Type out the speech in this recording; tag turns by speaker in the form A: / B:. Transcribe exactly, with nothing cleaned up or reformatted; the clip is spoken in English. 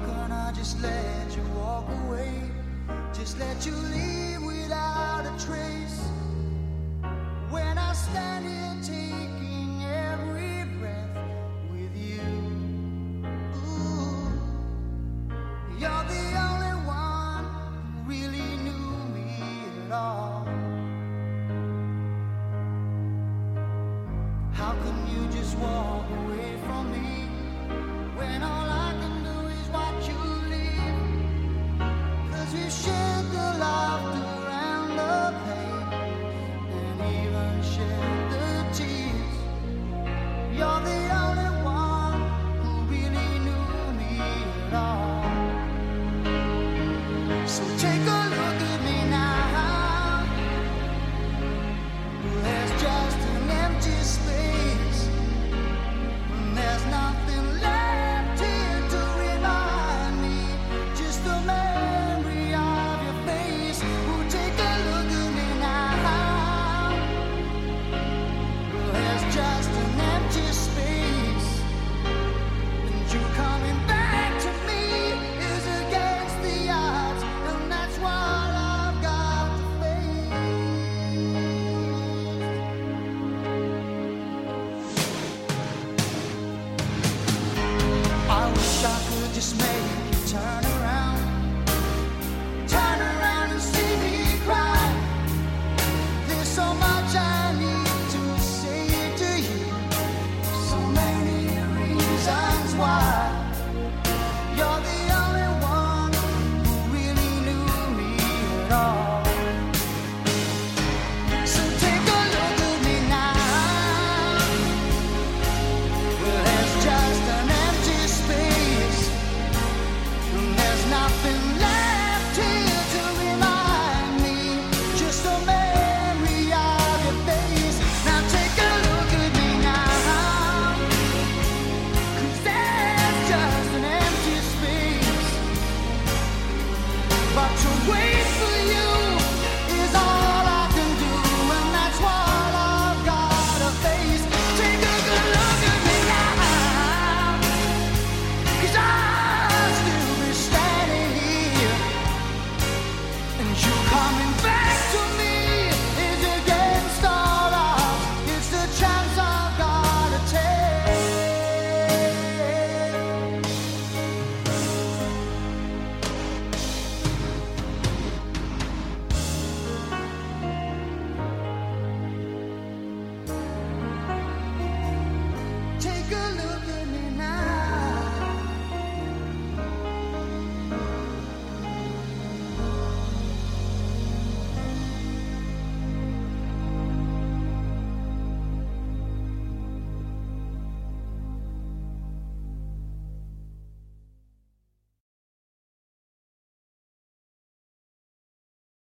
A: can I just let you walk away? Just let you leave without a trace. When I stand here taking every breath with you, ooh, you're the only one who really knew me at all. How can you just walk away from me when all I can do is watch you leave? 'Cause we shared the laughter and the pain, and even shared the tears. You're the only one who really knew me at all. So take a look at me now. There's just an empty space, and there's nothing left here to remind me. Just the memory of your face. Oh, take a look at me now. There's just an empty space, and you coming back to me is against the odds, and that's what I've got to face. I wish I could just make you turn around, turn around and see me cry. There's so much